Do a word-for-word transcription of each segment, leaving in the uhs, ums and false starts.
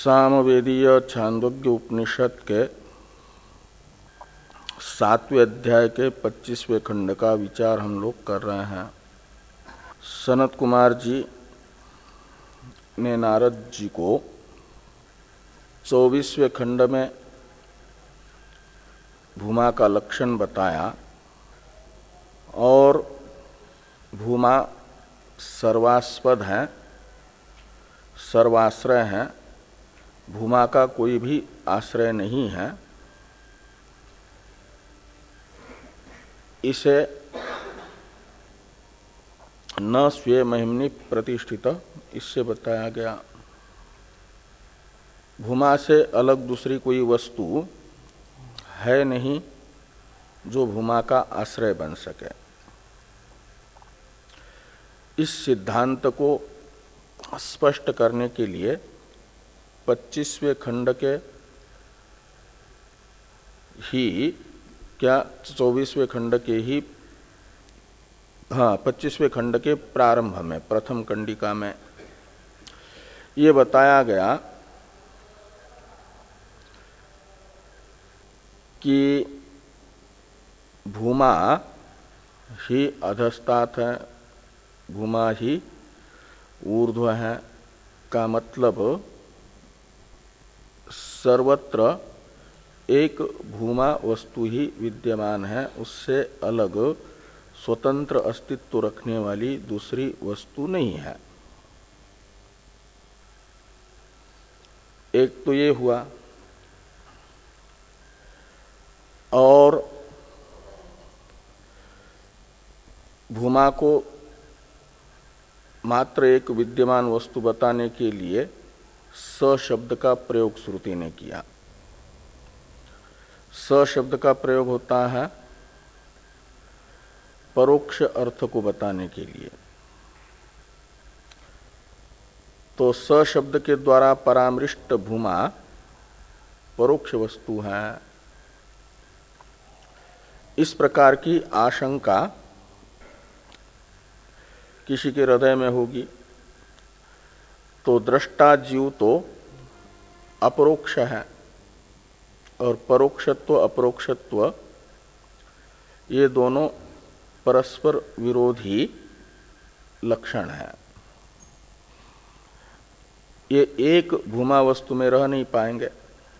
सामवेदीय छांदोग्य उपनिषद के सातवें अध्याय के पच्चीसवें खंड का विचार हम लोग कर रहे हैं। सनत कुमार जी ने नारद जी को चौबीसवें खंड में भूमा का लक्षण बताया और भूमा सर्वास्पद है, सर्वाश्रय है, भूमा का कोई भी आश्रय नहीं है। इसे न स्वे महिमनि प्रतिष्ठित इससे बताया गया। भूमा से अलग दूसरी कोई वस्तु है नहीं जो भूमा का आश्रय बन सके। इस सिद्धांत को स्पष्ट करने के लिए पच्चीसवें खंड के ही क्या चौबीसवें खंड के ही हाँ पच्चीसवें खंड के प्रारंभ में प्रथम कंडिका में ये बताया गया कि भूमा ही अधस्तात् है, भूमा ही ऊर्ध्व है का मतलब सर्वत्र एक भूमा वस्तु ही विद्यमान है, उससे अलग स्वतंत्र अस्तित्व रखने वाली दूसरी वस्तु नहीं है। एक तो ये हुआ। और भूमा को मात्र एक विद्यमान वस्तु बताने के लिए स शब्द का प्रयोग श्रुति ने किया। स शब्द का प्रयोग होता है परोक्ष अर्थ को बताने के लिए। तो स शब्द के द्वारा परामृष्ट भूमा परोक्ष वस्तु है। इस प्रकार की आशंका किसी के हृदय में होगी तो दृष्टा जीव तो अपरोक्ष है और परोक्षत्व अपरोक्षत्व ये दोनों परस्पर विरोधी लक्षण है। ये एक भूमा वस्तु में रह नहीं पाएंगे।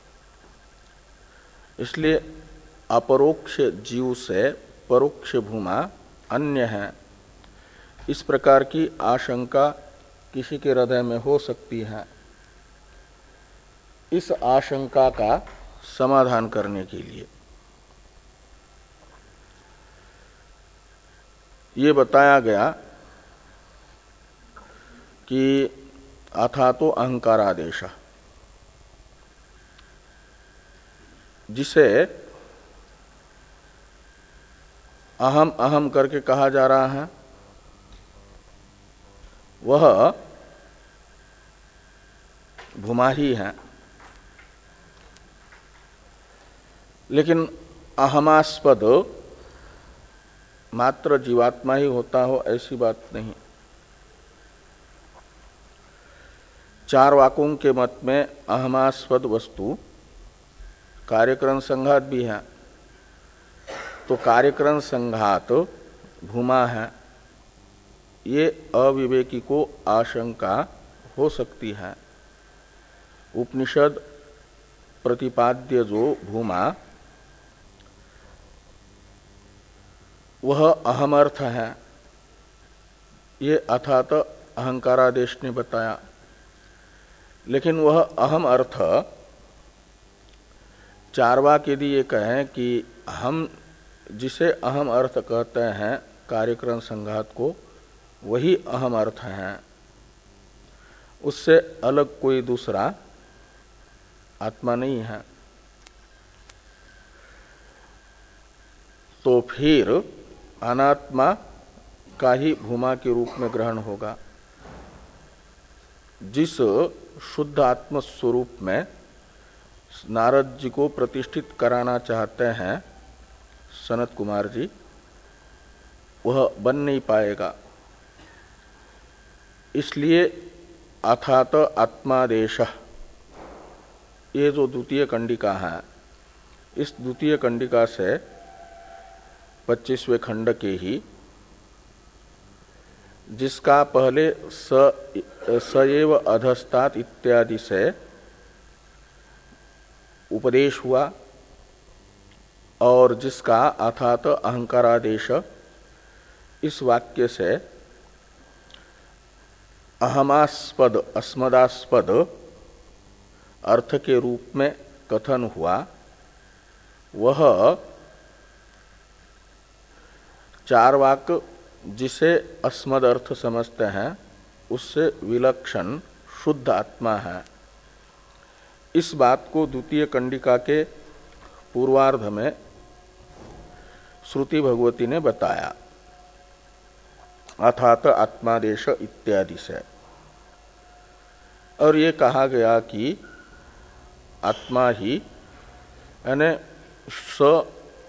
इसलिए अपरोक्ष जीव से परोक्ष भूमा अन्य है, इस प्रकार की आशंका किसी के हृदय में हो सकती है। इस आशंका का समाधान करने के लिए ये बताया गया कि अथा तो अहंकारादेश, जिसे अहम अहम करके कहा जा रहा है वह भूमा ही है। लेकिन अहमास्पद मात्र जीवात्मा ही होता हो ऐसी बात नहीं। चार वाकों के मत में अहमास्पद वस्तु कार्यकरण संघात भी है। तो कार्यकरण संघात भूमा है, ये अविवेकी को आशंका हो सकती है। उपनिषद प्रतिपाद्य जो भूमा वह अहम अर्थ है, ये अथात अहंकारादेश ने बताया। लेकिन वह अहम अर्थ चारवाक यदि ये कहें कि हम जिसे अहम अर्थ कहते हैं कार्यकरण संघात को, वही अहम अर्थ है, उससे अलग कोई दूसरा आत्मा नहीं है, तो फिर अनात्मा का ही भूमा के रूप में ग्रहण होगा। जिस शुद्ध आत्म स्वरूप में नारद जी को प्रतिष्ठित कराना चाहते हैं सनत कुमार जी, वह बन नहीं पाएगा। इसलिए अथात आत्मादेश ये जो द्वितीय कंडिका है, इस द्वितीय कंडिका से पच्चीसवें खंड के ही जिसका पहले स सएव अधस्तात इत्यादि से उपदेश हुआ और जिसका अर्थात अहंकारादेश इस वाक्य से अहमास्पद अस्मदास्पद अर्थ के रूप में कथन हुआ, वह चार वाक्य जिसे अस्मद अर्थ समझते हैं उससे विलक्षण शुद्ध आत्मा है। इस बात को द्वितीय कंडिका के पूर्वार्ध में श्रुति भगवती ने बताया, अर्थात आत्मादेश इत्यादि से। और ये कहा गया कि आत्मा ही यानी स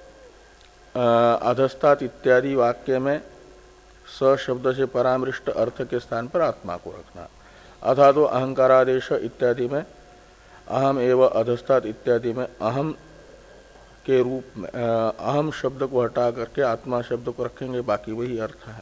अधस्तात इत्यादि वाक्य में स शब्द से परामृष्ट अर्थ के स्थान पर आत्मा को रखना, अथा तो अहंकारादेश इत्यादि में अहम एवं अधस्तात इत्यादि में अहम के रूप में अहम शब्द को हटा करके आत्मा शब्द को रखेंगे, बाकी वही अर्थ है।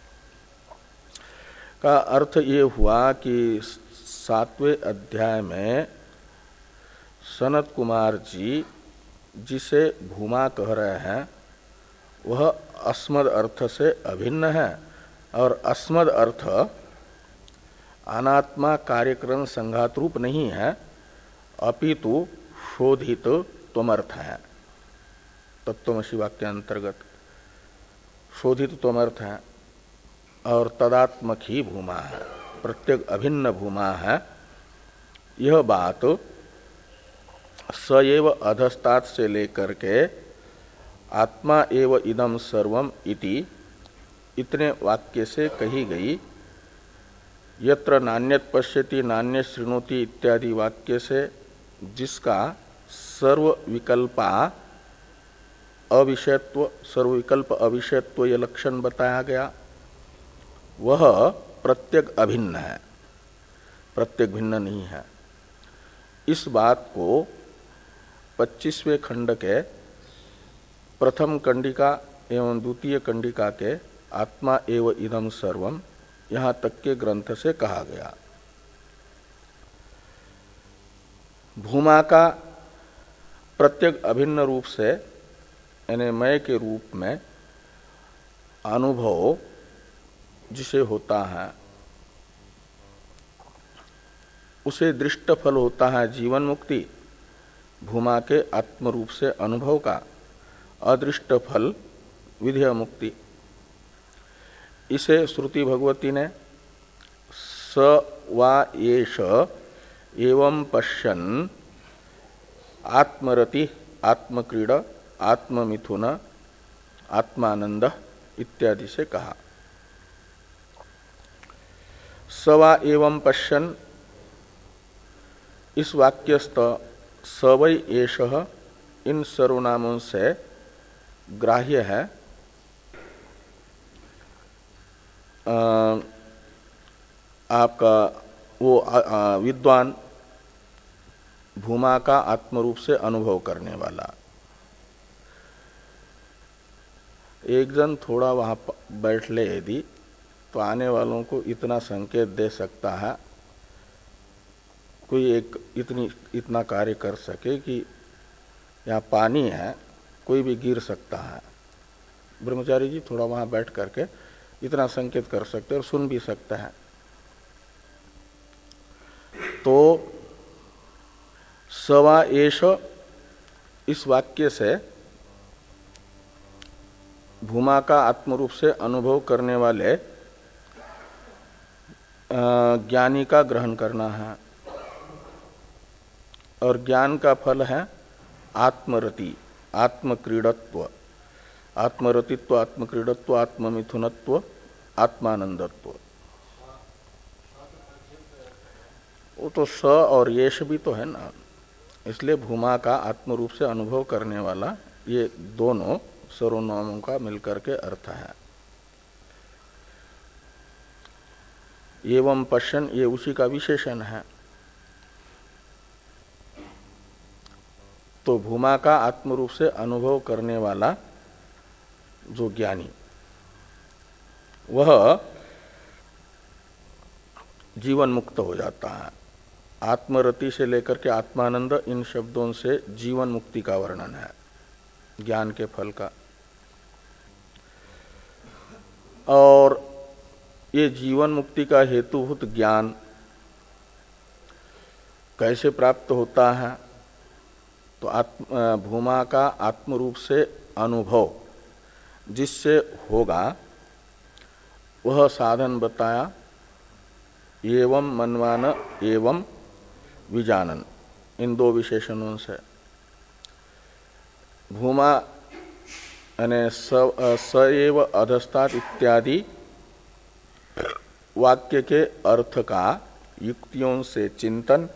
का अर्थ ये हुआ कि सातवें अध्याय में सनत कुमार जी जिसे भूमा कह रहे हैं वह अस्मद अर्थ से अभिन्न है, और अस्मद अर्थ अनात्मा कार्यक्रम संघात रूप नहीं है, अपितु शोधित त्वमर्थ है। तत्वमसि वाक्य अंतर्गत शोधित त्वमर्थ है और तदात्मक ही भूमा है, प्रत्येक अभिन्न भूमा है। यह बात सएव अधस्तात से लेकर के आत्मा एव इदम सर्वम इति इतने वाक्य से कही गई। यत्र नान्यत पश्यति नान्य शृणोति इत्यादि वाक्य से जिसका सर्व विकल्पा अविषयत्व सर्व विकल्प अविषयत्व ये लक्षण बताया गया, वह प्रत्येक अभिन्न है, प्रत्येक भिन्न नहीं है। इस बात को पच्चीसवें खंड के प्रथम कंडिका एवं द्वितीय कंडिका के आत्मा एव इदम सर्वम यहाँ तक के ग्रंथ से कहा गया। भूमा का प्रत्येक अभिन्न रूप से यानी मय के रूप में अनुभव जिसे होता है उसे दृष्ट फल होता है जीवन मुक्ति, भूमा के आत्म रूप से अनुभव का अदृष्ट फल विधेय मुक्ति। इसे श्रुति भगवती ने स वा येष एवं पश्यन् आत्मरति आत्मक्रीड आत्ममिथुन आत्मानंद इत्यादि से कहा। स वा एवं पश्यन् इस वाक्यस्थ सवै एषः इन सर्वनामों से ग्राह्य है। आ, आपका वो आ, आ, विद्वान भूमा का आत्मरूप से अनुभव करने वाला। एक जन थोड़ा वहां बैठ ले यदि तो आने वालों को इतना संकेत दे सकता है, कोई एक इतनी इतना कार्य कर सके कि यहाँ पानी है, कोई भी गिर सकता है। ब्रह्मचारी जी थोड़ा वहां बैठ करके इतना संकेत कर सकते हैं और सुन भी सकते हैं। तो सवा एष इस वाक्य से भूमा का आत्मरूप से अनुभव करने वाले ज्ञानी का ग्रहण करना है, और ज्ञान का फल है आत्मरति आत्मक्रीडत्व, आत्मरतित्व आत्मक्रीडत्व आत्ममिथुनत्व आत्मानंदत्व। वो तो स और येष भी तो है ना, इसलिए भूमा का आत्मरूप से अनुभव करने वाला ये दोनों सर्वनामों का मिलकर के अर्थ है। एवं पश्यन् ये उसी का विशेषण है। तो भूमा का आत्मरूप से अनुभव करने वाला जो ज्ञानी वह जीवन मुक्त हो जाता है। आत्मरति से लेकर के आत्मानंद, इन शब्दों से जीवन मुक्ति का वर्णन है ज्ञान के फल का। और ये जीवन मुक्ति का हेतुभूत ज्ञान कैसे प्राप्त होता है? तो आत्म भूमा का आत्मरूप से अनुभव जिससे होगा वह साधन बताया, एवं मनवान एवं विजानन, इन दो विशेषणों से। भूमा यानी स एव अधस्तात् इत्यादि वाक्य के अर्थ का युक्तियों से चिंतन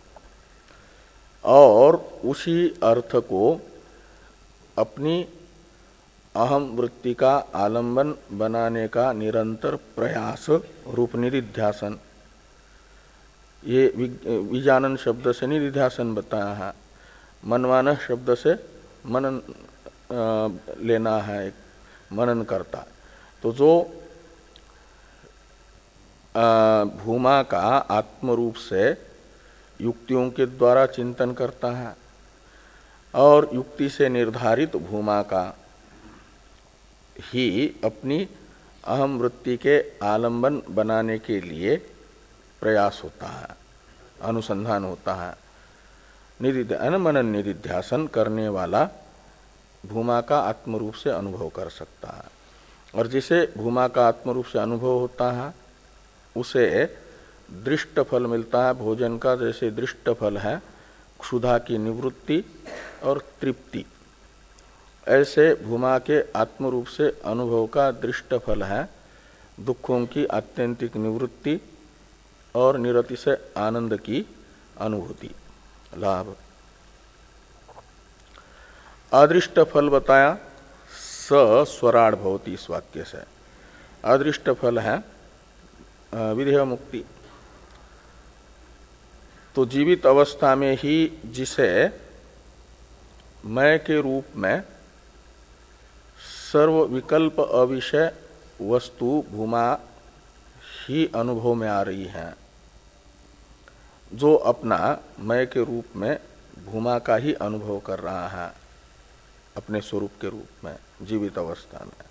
और उसी अर्थ को अपनी अहम वृत्ति का आलंबन बनाने का निरंतर प्रयास रूप निधिध्यासन। ये विजानन शब्द से निधिध्यासन बताया है, मनवान शब्द से मनन आ, लेना है, एक मनन करता। तो जो आ, भूमा का आत्मरूप से युक्तियों के द्वारा चिंतन करता है और युक्ति से निर्धारित भूमा का ही अपनी अहम वृत्ति के आलंबन बनाने के लिए प्रयास होता है, अनुसंधान होता है। निधि मनन निधिध्यासन करने वाला भूमा का आत्मरूप से अनुभव कर सकता है। और जिसे भूमा का आत्मरूप से अनुभव होता है उसे दृष्ट फल मिलता है भोजन का। जैसे दृष्ट फल है क्षुधा की निवृत्ति और तृप्ति, ऐसे भूमा के आत्मरूप से अनुभव का दृष्ट फल है दुखों की आत्यंतिक निवृत्ति और निरति से आनंद की अनुभूति, लाभ। अदृष्ट फल बताया स स्वराड भवति, इस वाक्य से। अदृष्ट फल है विधेय मुक्ति। तो जीवित अवस्था में ही जिसे मैं के रूप में सर्व विकल्प अविषय वस्तु भूमा ही अनुभव में आ रही है, जो अपना मैं के रूप में भूमा का ही अनुभव कर रहा है अपने स्वरूप के रूप में जीवित अवस्था में,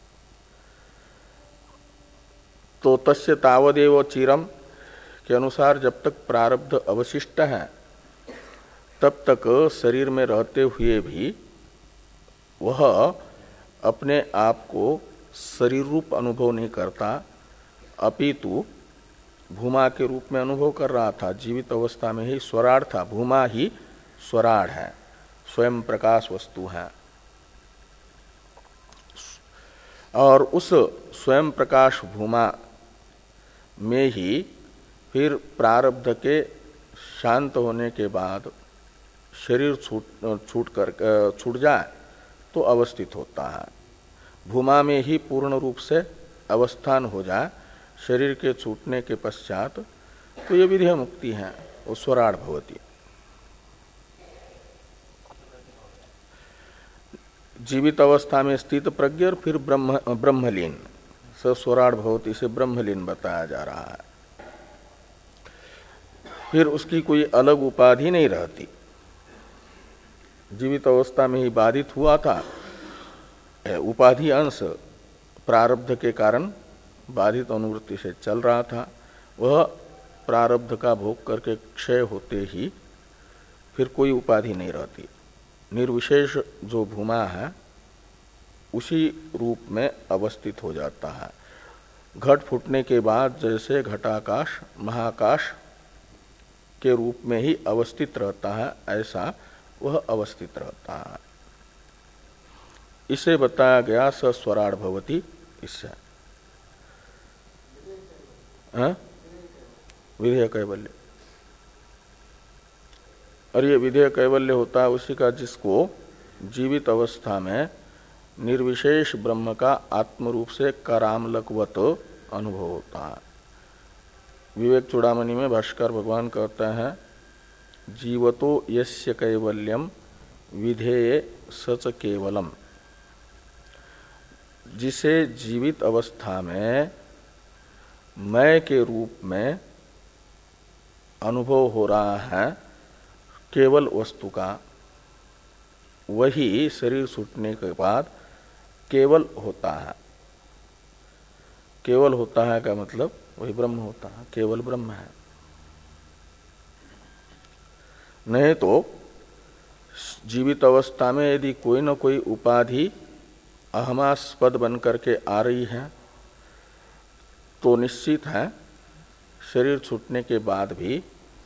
तो तस्य तावदेव चिरम के अनुसार जब तक प्रारब्ध अवशिष्ट है तब तक शरीर में रहते हुए भी वह अपने आप को शरीर रूप अनुभव नहीं करता, अपितु भूमा के रूप में अनुभव कर रहा था। जीवित अवस्था में ही स्वराड़ था, भूमा ही स्वराड़ है, स्वयं प्रकाश वस्तु है। और उस स्वयं प्रकाश भूमा में ही फिर प्रारब्ध के शांत होने के बाद शरीर छूट छूट कर छूट जाए तो अवस्थित होता है। भूमा में ही पूर्ण रूप से अवस्थान हो जाए शरीर के छूटने के पश्चात, तो ये विधेय मुक्ति है, वो स्वराड़ भवति। जीवित अवस्था में स्थित प्रज्ञ और फिर ब्रह्म ब्रह्मलीन, स स्वराड़ भवति से ब्रह्मलीन बताया जा रहा है। फिर उसकी कोई अलग उपाधि नहीं रहती। जीवित अवस्था में ही बाधित हुआ था, उपाधि अंश प्रारब्ध के कारण बाधित अनुवृत्ति से चल रहा था, वह प्रारब्ध का भोग करके क्षय होते ही फिर कोई उपाधि नहीं रहती। निर्विशेष जो भूमा है उसी रूप में अवस्थित हो जाता है। घट फूटने के बाद जैसे घटाकाश महाकाश के रूप में ही अवस्थित रहता है, ऐसा वह अवस्थित रहता है। इसे बताया गया स स्वराड़ भवति, इससे विधेय कैवल्य। और ये विधेय कैवल्य होता है उसी का जिसको जीवित अवस्था में निर्विशेष ब्रह्म का आत्मरूप से करामलकवत अनुभव होता है। विवेक चूड़ामणि में भाष्कर भगवान कहते हैं जीवतो यस्य कैवल्यम विधेय सच केवलम, जिसे जीवित अवस्था में मैं के रूप में अनुभव हो रहा है केवल वस्तु का, वही शरीर छूटने के बाद केवल होता है। केवल होता है का मतलब वही ब्रह्म होता है, केवल ब्रह्म है। नहीं तो जीवित अवस्था में यदि कोई न कोई उपाधि अहमास्पद बन करके आ रही है तो निश्चित है शरीर छूटने के बाद भी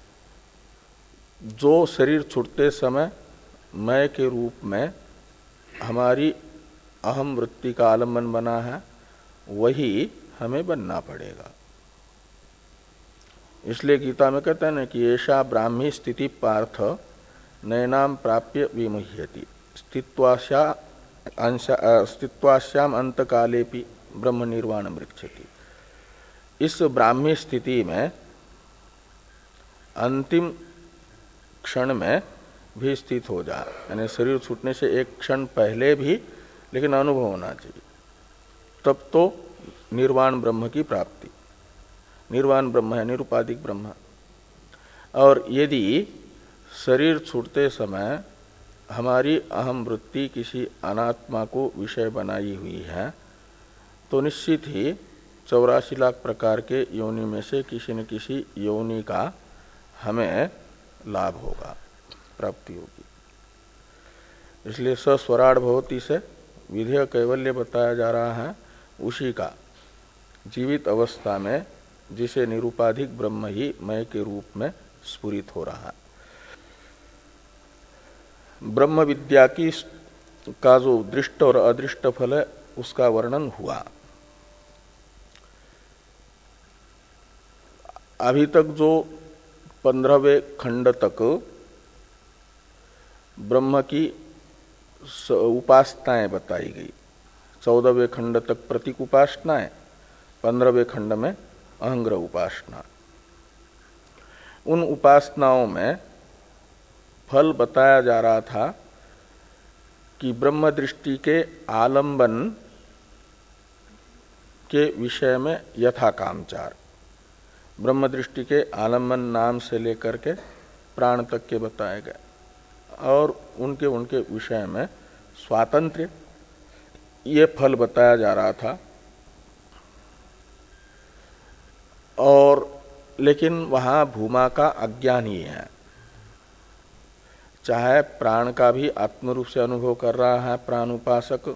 जो शरीर छूटते समय मैं के रूप में हमारी अहम वृत्ति का आलम्बन बना है वही हमें बनना पड़ेगा। इसलिए गीता में कहते हैं ना कि ऐसा ब्राह्मी स्थिति पार्थ नैनाम प्राप्य विमुह्यति स्थित्वाश्याम अंतकालेपि ब्रह्म निर्वाण मृक्षति। इस ब्राह्मी स्थिति में अंतिम क्षण में भी स्थित हो जाए, यानी शरीर छूटने से एक क्षण पहले भी लेकिन अनुभव होना चाहिए, तब तो निर्वाण ब्रह्म की प्राप्ति। निर्वाण ब्रह्म है, निरुपाधिक ब्रह्म। और यदि शरीर छूटते समय हमारी अहम वृत्ति किसी अनात्मा को विषय बनाई हुई है तो निश्चित ही चौरासी लाख प्रकार के योनि में से किसी न किसी योनि का हमें लाभ होगा, प्राप्ति होगी। इसलिए सस्वराड भवती से विधेय कैवल्य बताया जा रहा है, उसी का जीवित अवस्था में जिसे निरुपाधिक ब्रह्म ही मय के रूप में स्फुरित हो रहा है। ब्रह्म विद्या की का जो दृष्ट और अदृष्ट फल है उसका वर्णन हुआ। अभी तक जो पंद्रहवें खंड तक ब्रह्म की उपासनाएं बताई गई, चौदहवें खंड तक प्रतीक उपासनाएं, पंद्रहवें खंड में अहंग्रह उपासना। उन उपासनाओं में फल बताया जा रहा था कि ब्रह्म दृष्टि के आलंबन के विषय में यथा कामचार, ब्रह्म दृष्टि के आलंबन नाम से लेकर के प्राण तक के बताए गए, और उनके उनके विषय में स्वातंत्र्य, ये फल बताया जा रहा था। और लेकिन वहां भूमा का अज्ञान ही है, चाहे प्राण का भी आत्मरूप से अनुभव कर रहा है प्राण उपासक,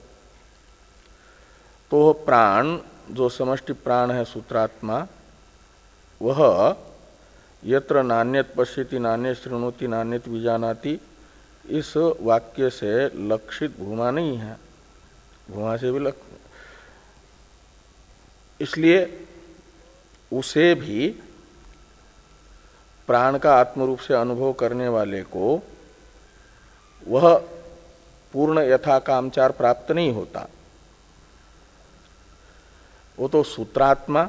तो प्राण जो समष्टि प्राण है सूत्रात्मा, वह यत्र नान्यत पश्यति नान्यत शृणोति नान्यत विजानाति, इस वाक्य से लक्षित भूमा नहीं है, भूमा से भी लक्षित। इसलिए उसे भी प्राण का आत्मरूप से अनुभव करने वाले को वह पूर्ण यथा कामचार प्राप्त नहीं होता। वो तो सूत्रात्मा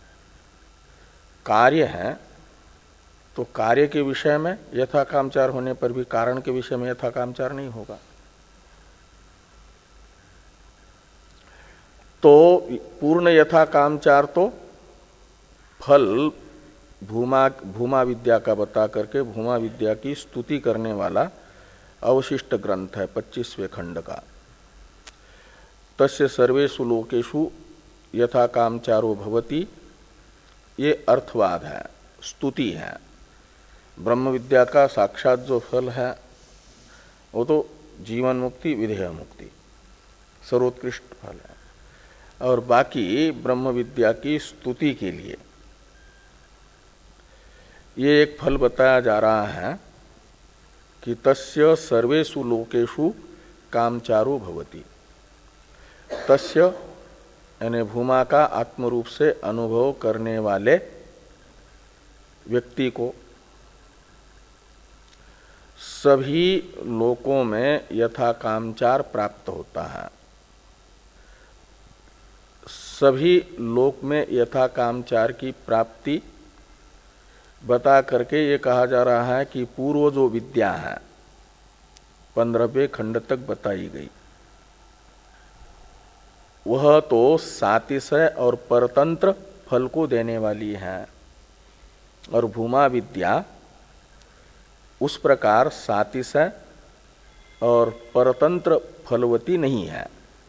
कार्य है, तो कार्य के विषय में यथा कामचार होने पर भी कारण के विषय में यथा कामचार नहीं होगा। तो पूर्ण यथा कामचार तो फल भूमा भूमा विद्या का बता करके भूमा विद्या की स्तुति करने वाला अवशिष्ट ग्रंथ है पच्चीसवें खंड का। तस्य सर्वेषु लोकेषु यथा कामचारो भवति, ये अर्थवाद है, स्तुति है। ब्रह्म विद्या का साक्षात जो फल है वो तो जीवन मुक्ति विधेय मुक्ति सर्वोत्कृष्ट फल है, और बाकी ब्रह्म विद्या की स्तुति के लिए ये एक फल बताया जा रहा है कि तस्य सर्वेषु लोकेषु कामचारो भवति। तस्य यानी भूमा का आत्मरूप से अनुभव करने वाले व्यक्ति को सभी लोकों में यथा कामचार प्राप्त होता है। सभी लोक में यथा कामचार की प्राप्ति बता करके ये कहा जा रहा है कि पूर्व जो विद्या है पंद्रहवें खंड तक बताई गई। वह तो सातिशय और परतंत्र फल को देने वाली है, और भूमा विद्या उस प्रकार सातिशय और परतंत्र फलवती नहीं है।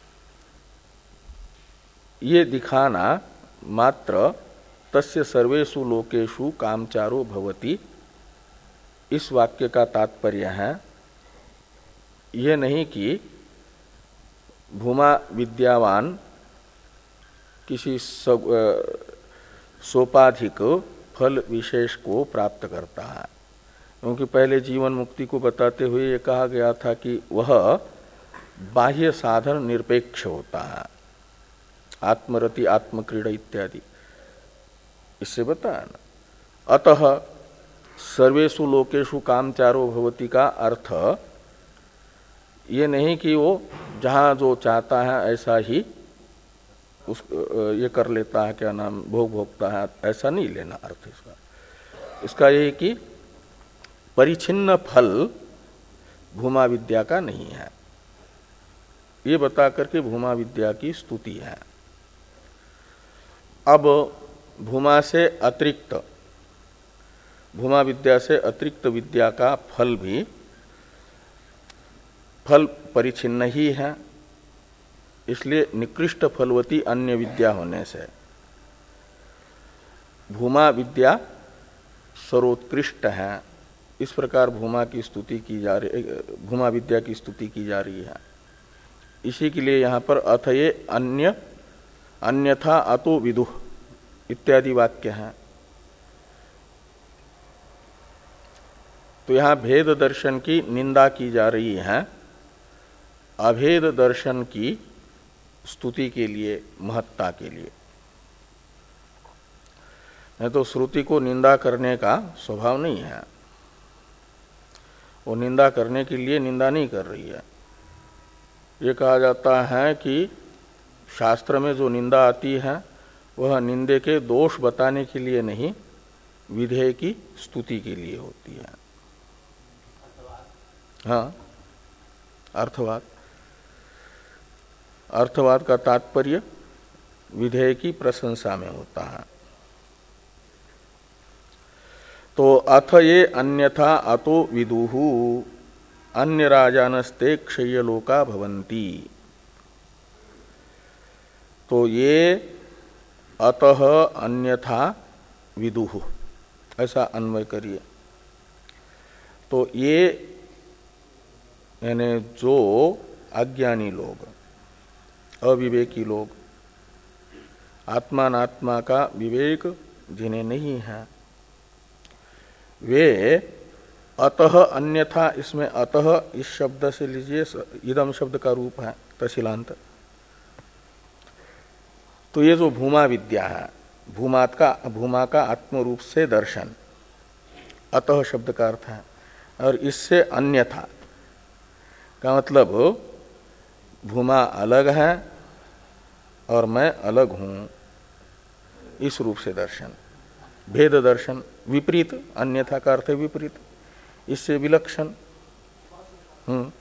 ये दिखाना मात्र तस्य सर्वेषु लोकेषु कामचारो भवति, इस वाक्य का तात्पर्य है। ये नहीं कि भूमा विद्यावान किसी सोपाधिक फल विशेष को प्राप्त करता है, क्योंकि पहले जीवन मुक्ति को बताते हुए ये कहा गया था कि वह बाह्य साधन निरपेक्ष होता है, आत्मरति आत्मक्रीड़ा इत्यादि, इससे बताया ना। अतः सर्वेषु लोकेषु कामचारो भवति का अर्थ ये नहीं कि वो जहाँ जो चाहता है ऐसा ही उस ये कर लेता है, क्या नाम, भोग भोगता है, ऐसा नहीं लेना अर्थ इसका। इसका ये कि परिच्छिन्न फल भूमा विद्या का नहीं है, ये बता करके भूमा विद्या की स्तुति है। अब भूमा से अतिरिक्त, भूमा विद्या से अतिरिक्त विद्या का फल भी फल परिच्छिन्न ही है, इसलिए निकृष्ट फलवती अन्य विद्या होने से भूमा विद्या सर्वोत्कृष्ट है। इस प्रकार भूमा की स्तुति की जा रही, भूमा विद्या की स्तुति की जा रही है। इसी के लिए यहाँ पर अथ ये अन्य अन्यथा अतो विदुः इत्यादि वाक्य हैं। तो यहाँ भेद दर्शन की निंदा की जा रही है, अभेद दर्शन की स्तुति के लिए, महत्ता के लिए। नहीं तो श्रुति को निंदा करने का स्वभाव नहीं है, वो निंदा करने के लिए निंदा नहीं कर रही है। ये कहा जाता है कि शास्त्र में जो निंदा आती है वह निंदे के दोष बताने के लिए नहीं, विधेय की स्तुति के लिए होती है। हाँ, अर्थवाद, अर्थवाद का तात्पर्य विधेय की प्रशंसा में होता है। तो अथ ये अन्यथा अतो विदुहु अन्य राजानस्ते क्षय्यलोका भवन्ति। तो ये अतः अन्यथा विदुहु ऐसा अन्वय करिए। तो ये यानी जो अज्ञानी लोग, अविवेकी लोग, आत्मानात्मा का विवेक जिन्हें नहीं है, वे अतः अन्यथा, इसमें अतः इस शब्द से लीजिए, इदम शब्द का रूप है तशिलांत। तो ये जो भूमा विद्या है, भूमात का भूमा का आत्म रूप से दर्शन, अतः शब्द का अर्थ है। और इससे अन्यथा का मतलब भूमा अलग है और मैं अलग हूं, इस रूप से दर्शन, भेद दर्शन, विपरीत, अन्यथा का अर्थ है विपरीत, इससे विलक्षण। हम्म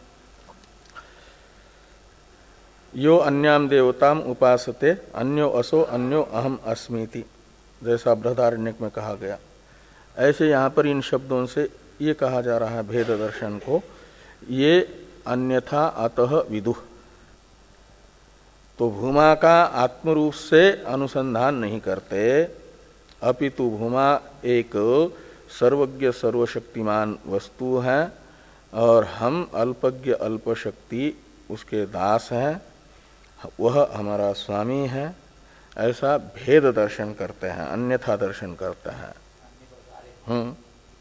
यो अन्याम देवताम उपासते अन्यो असो अन्यो अहम अस्मीति, जैसा बृहदारण्यक में कहा गया। ऐसे यहाँ पर इन शब्दों से ये कहा जा रहा है भेद दर्शन को, ये अन्यथा अतः विदुः। तो भूमा का आत्मरूप से अनुसंधान नहीं करते, अपितु भूमा एक सर्वज्ञ सर्वशक्तिमान वस्तु है और हम अल्पज्ञ अल्पशक्ति उसके दास हैं, वह हमारा स्वामी है, ऐसा भेद दर्शन करते हैं, अन्यथा दर्शन करते हैं। हम्म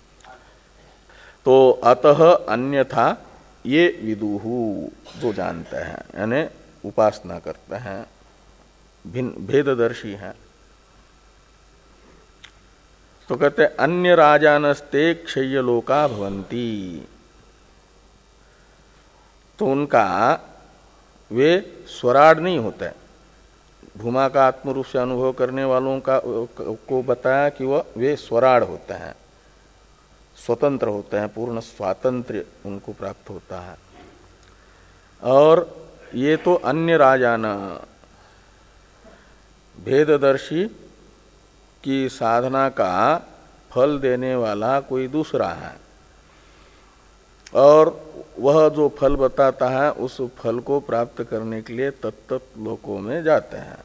तो अतः अन्यथा ये विदुहु जो जानते हैं, यानी उपासना करते हैं, भिन्न भेददर्शी हैं। तो कहते अन्य राजानस्ते क्षय्यलोका भवन्ति। तो उनका वे स्वराड नहीं होते। भूमा का आत्मरूप से अनुभव करने वालों का को बताया कि वह वे स्वराड होते हैं, स्वतंत्र होते हैं, पूर्ण स्वातंत्र्य उनको प्राप्त होता है। और ये तो अन्य राजाना, भेददर्शी की साधना का फल देने वाला कोई दूसरा है, और वह जो फल बताता है उस फल को प्राप्त करने के लिए तत्त लोकों में जाते हैं।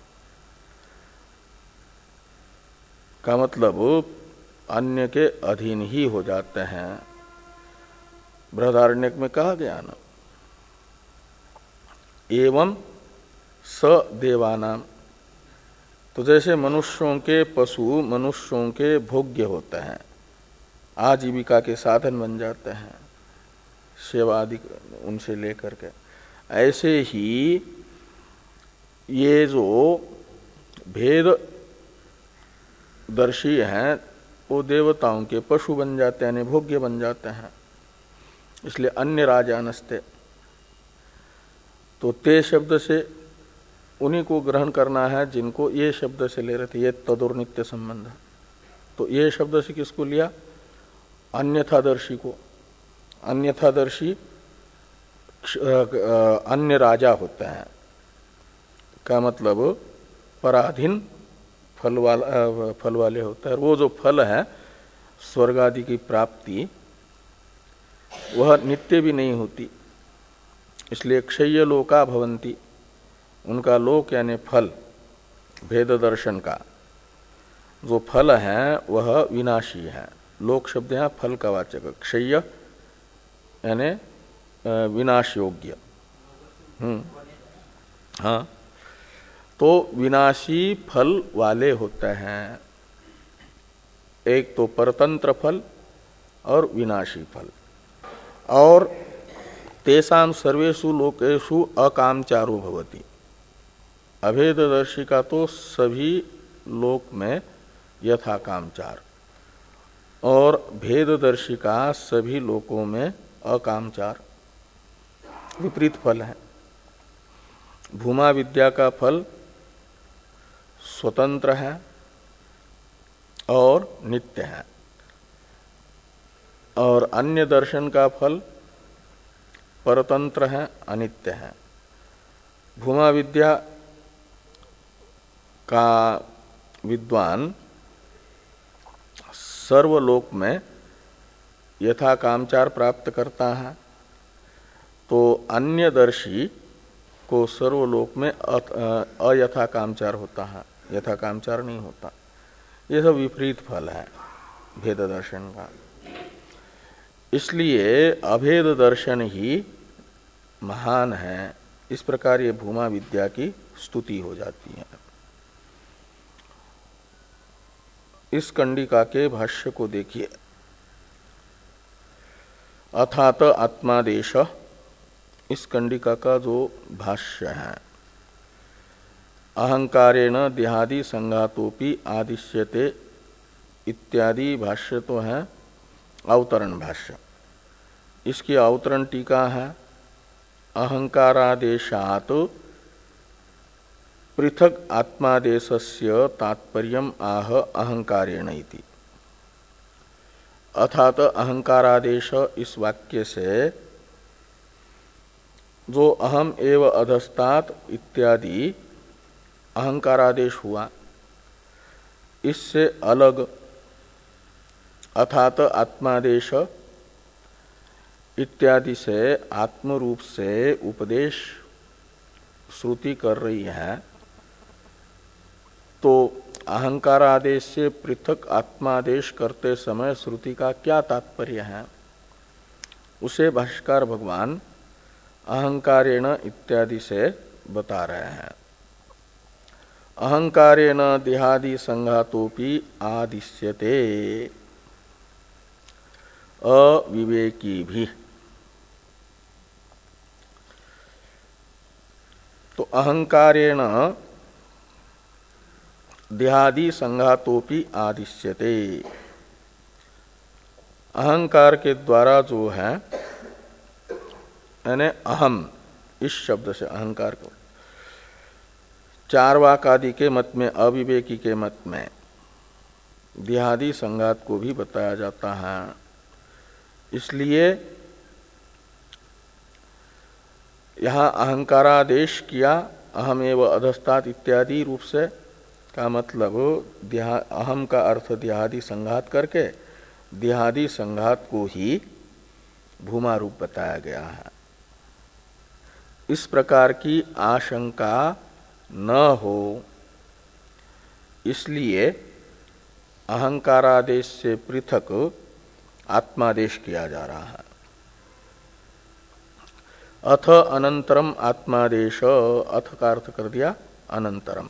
का मतलब अन्य के अधीन ही हो जाते हैं। बृहदारण्यक में कहा गया ना, एवं स देवानाम। तो जैसे मनुष्यों के पशु मनुष्यों के भोग्य होते हैं, आजीविका के साधन बन जाते हैं, सेवा आदि उनसे लेकर के, ऐसे ही ये जो भेद दर्शी हैं वो देवताओं के पशु बन जाते हैं, भोग्य बन जाते हैं। इसलिए अन्य राजानस्ते, तो ते शब्द से उन्हीं को ग्रहण करना है जिनको ये शब्द से ले रहे थे, ये तदुर नित्य संबंध। तो ये शब्द से किसको लिया? अन्यथादर्शी को। अन्यथादर्शी अन्य राजा होता है, का मतलब पराधीन फल वाला फल वाले होता है। वो जो फल है स्वर्ग आदि की प्राप्ति, वह नित्य भी नहीं होती, इसलिए क्षय्य लोका भवंती। उनका लोक यानी फल, भेद दर्शन का जो फल है वह विनाशी है। लोक शब्द है फल का वाचक, क्षय्य यानी विनाश योग्य। हम्म हाँ, तो विनाशी फल वाले होते हैं, एक तो परतंत्र फल और विनाशी फल। और तेषाम सर्वेषु लोकेषु अकामचारो भवति। अभेददर्शी का तो सभी लोक में यथा कामचार, और भेददर्शी का सभी लोकों में अकामचार, विपरीत फल है। भूमा विद्या का फल स्वतंत्र है और नित्य है, और अन्य दर्शन का फल परतंत्र है, अनित्य है। भूमा विद्या का विद्वान सर्वलोक में यथा कामचार प्राप्त करता है, तो अन्यदर्शी को सर्वलोक में अयथा कामचार होता है, यथा कामचार नहीं होता। ये सब विपरीत फल है भेद दर्शन का। इसलिए अभेद दर्शन ही महान है। इस प्रकार ये भूमा विद्या की स्तुति हो जाती है। इस कंडिका के भाष्य को देखिए। अथात आत्मादेश, इस कंडिका का जो भाष्य है, अहंकारेण देहादि संघातोपि आदिश्यते इत्यादि भाष्य तो है अवतरण भाष्य। इसकी अवतरण टीका है, अहंकारादेशात पृथक आत्मादेशस्य तात्पर्यम आह अहंकारेण इति। अर्थात अहंकारादेश इस वाक्य से जो अहम एव अधस्तात इत्यादि अहंकारादेश हुआ, इससे अलग अर्थात आत्मादेश इत्यादि से आत्म रूप से उपदेश श्रुति कर रही है। तो अहंकार आदेश से पृथक आत्मादेश करते समय श्रुति का क्या तात्पर्य है, उसे भाष्यकार भगवान अहंकारेण इत्यादि से बता रहे हैं। अहंकारेण देहादि संघातोपि आदिश्यते, अविवेकी भी। तो अहंकारेण देहादि संघातोपि आदिश्यते, अहंकार के द्वारा जो है, यानी अहम इस शब्द से अहंकार को चारवाक आदि के मत में, अविवेकी के मत में देहादि संघात को भी बताया जाता है। इसलिए यहाँ अहंकारादेश किया, अहम एवं अधस्तात् इत्यादि रूप से का मतलब अहम का अर्थ देहादि संघात करके देहादि संघात को ही भूमा रूप बताया गया है। इस प्रकार की आशंका न हो इसलिए अहंकारादेश से पृथक आत्मादेश किया जा रहा है। अथ अनंतरम आत्मादेश, अथ का अर्थ कर दिया अनंतरम।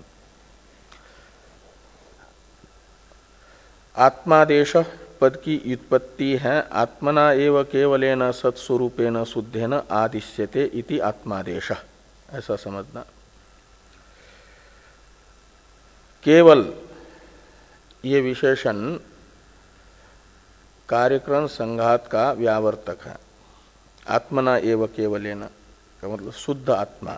आत्मादेश पद की व्युत्पत्ति है आत्मना एव केवलेन सत्स्वरूपेण शुद्धेन आदिश्यते इति आत्मादेश, ऐसा समझना। केवल ये विशेषण कार्यक्रम संघात का व्यावर्तक है। आत्मना एव केवलेन का मतलब शुद्ध आत्मा,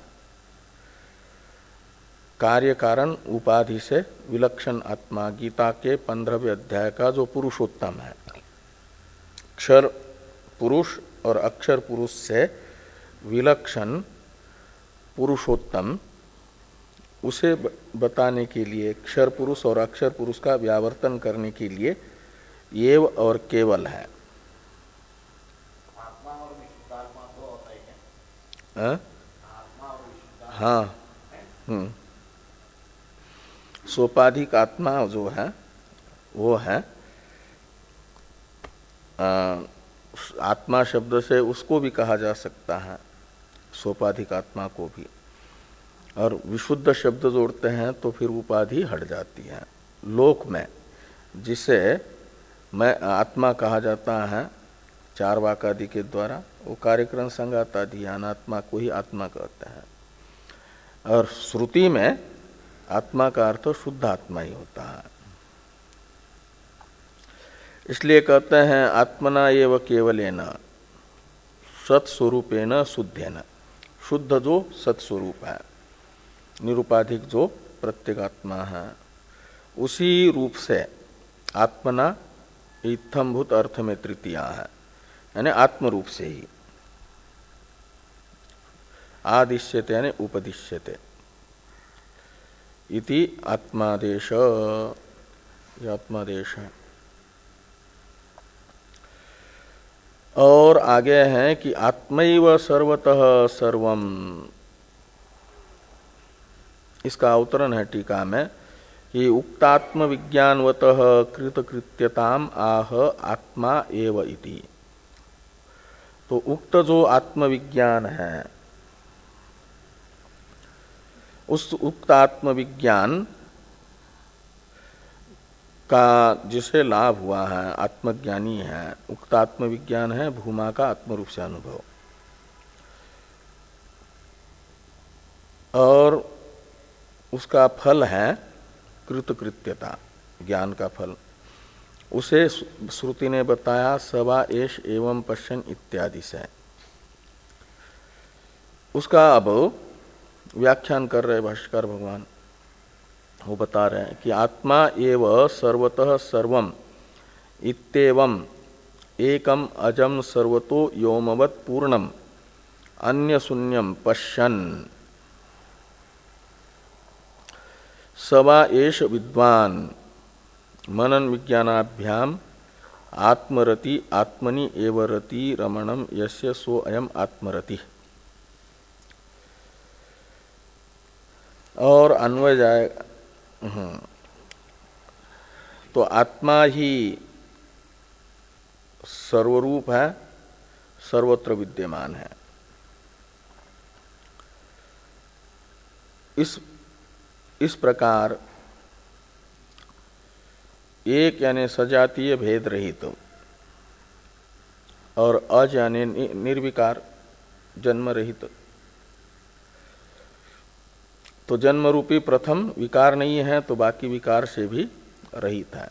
कार्य कारण उपाधि से विलक्षण आत्मा, गीता के पंद्रहवें अध्याय का जो पुरुषोत्तम है, अक्षर पुरुष और अक्षर पुरुष से विलक्षण पुरुषोत्तम, उसे बताने के लिए अक्षर पुरुष और अक्षर पुरुष का व्यावर्तन करने के लिए एव और केवल है। आत्मा और विशुद्धात्मा तो होता है क्या? आत्मा और विशुद्धात्मा, हाँ, हम्म सोपाधिक आत्मा जो है वो है आ, आत्मा शब्द से उसको भी कहा जा सकता है, सोपाधिक आत्मा को भी। और विशुद्ध शब्द जोड़ते हैं तो फिर उपाधि हट जाती है। लोक में जिसे मैं आत्मा कहा जाता है चार वाक आदि के द्वारा, वो कार्यक्रम संघात आदि अनात्मा को ही आत्मा कहते हैं। और श्रुति में आत्मा का अर्थ शुद्ध आत्मा ही होता है। इसलिए कहते हैं आत्मना एव केवलेन सत्स्वरूपेण शुद्धेन, शुद्ध जो सत्स्वरूप है, निरुपाधिक जो प्रत्येगात्मा है, उसी रूप से आत्मना इत्थम्भूत अर्थ में तृतीया है, यानी आत्म रूप से ही आदिश्यते यानी उपदिश्यते इति आत्मादेश, आत्मादेश है। और आगे है कि आत्मैव सर्वतः सर्वम, इसका अवतरण है टीका में कि उक्तात्म विज्ञानवतः कृतकृत्यताम आह आत्मा एव इति। तो उक्त जो आत्मविज्ञान है, उस उक्त आत्मविज्ञान का जिसे लाभ हुआ है, आत्मज्ञानी है, उक्त आत्मविज्ञान है भूमा का आत्मरूप से अनुभव। और उसका फल है कृतकृत्यता, ज्ञान का फल। उसे श्रुति ने बताया सवा एष एवं पश्यन इत्यादि से। उसका अब व्याख्यान कर रहे भाष्यकार भगवान, वो बता रहे हैं कि आत्मा एव सर्वतः सर्वम इत्येवं एकम अजम सर्वतो योमवत् पूर्णम अन्य शून्यम पश्यन् सवा एष विद्वान मनन विज्ञानाभ्याम आत्मरति आत्मनि एव रति रमणम यस्य सो अयम आत्मरति। और अन्वय जाए तो आत्मा ही सर्वरूप है, सर्वत्र विद्यमान है। इस इस प्रकार एक यानी सजातीय भेद रहित तो, और अज यानी निर्विकार जन्म रहित तो, तो जन्म रूपी प्रथम विकार नहीं है तो बाकी विकार से भी रहित है।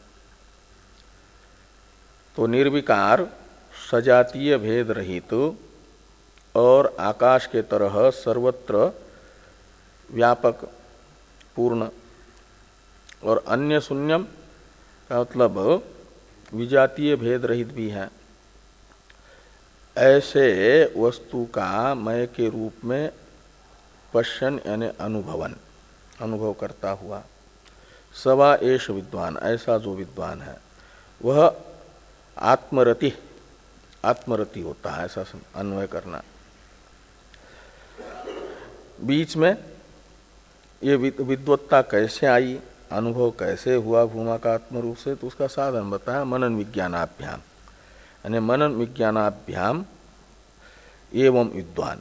तो निर्विकार सजातीय भेद रहित तो, और आकाश के तरह सर्वत्र व्यापक पूर्ण, और अन्य शून्यम का मतलब विजातीय भेद रहित भी है। ऐसे वस्तु का मय के रूप में पश्यन यानी अनुभवन, अनुभव करता हुआ, सवा एष विद्वान, ऐसा जो विद्वान है वह आत्मरति, आत्मरति होता है, ऐसा अन्वय करना। बीच में ये विद्वत्ता कैसे आई, अनुभव कैसे हुआ भूमा का आत्म रूप से, तो उसका साधन बताया मनन विज्ञानाभ्याम, यानी मनन विज्ञानाभ्याम एवं विद्वान,